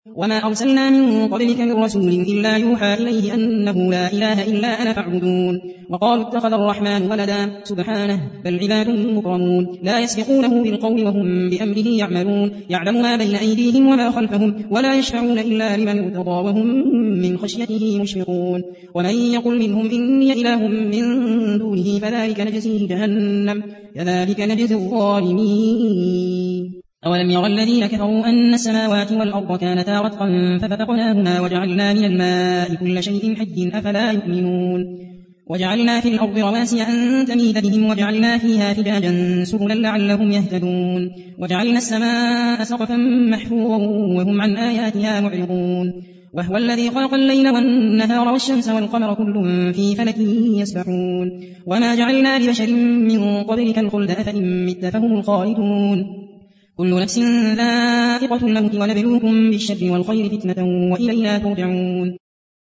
وما أرسلنا من قبلك من رسول إلا يوحى إليه أنه لا إله إلا أنا فاعبدون وقالوا اتخذ الرحمن ولدا سبحانه بل عباد مكرمون لا يسبقونه بالقول وهم بأمره يعملون يعلم ما بين أيديهم وما خلفهم ولا يشفعون إلا لمن ارتضى وهم من خشيته مشفقون ومن يقل منهم إني إله من دونه فذلك نجزيه جهنم كذلك نجزي الظالمين أولم يرى الذين كفروا أن السماوات والأرض كانتا رتقا ففتقناهما وجعلنا من الماء كل شيء حي أفلا يؤمنون وجعلنا في الأرض رواسي أن تميد بهم وجعلنا فيها فجاجا سبلا لعلهم يهتدون وجعلنا السماء سقفا محفورا وهم عن آياتها معرضون وهو الذي خلق الليل والنهار والشمس والقمر كل في فلك يسبحون وما جعلنا لبشر من قبلك الخلد أفإن مت فهم الخالدون كل نفس ذائقة الموت ونبلوكم بالشر والخير فتنة وإلينا ترجعون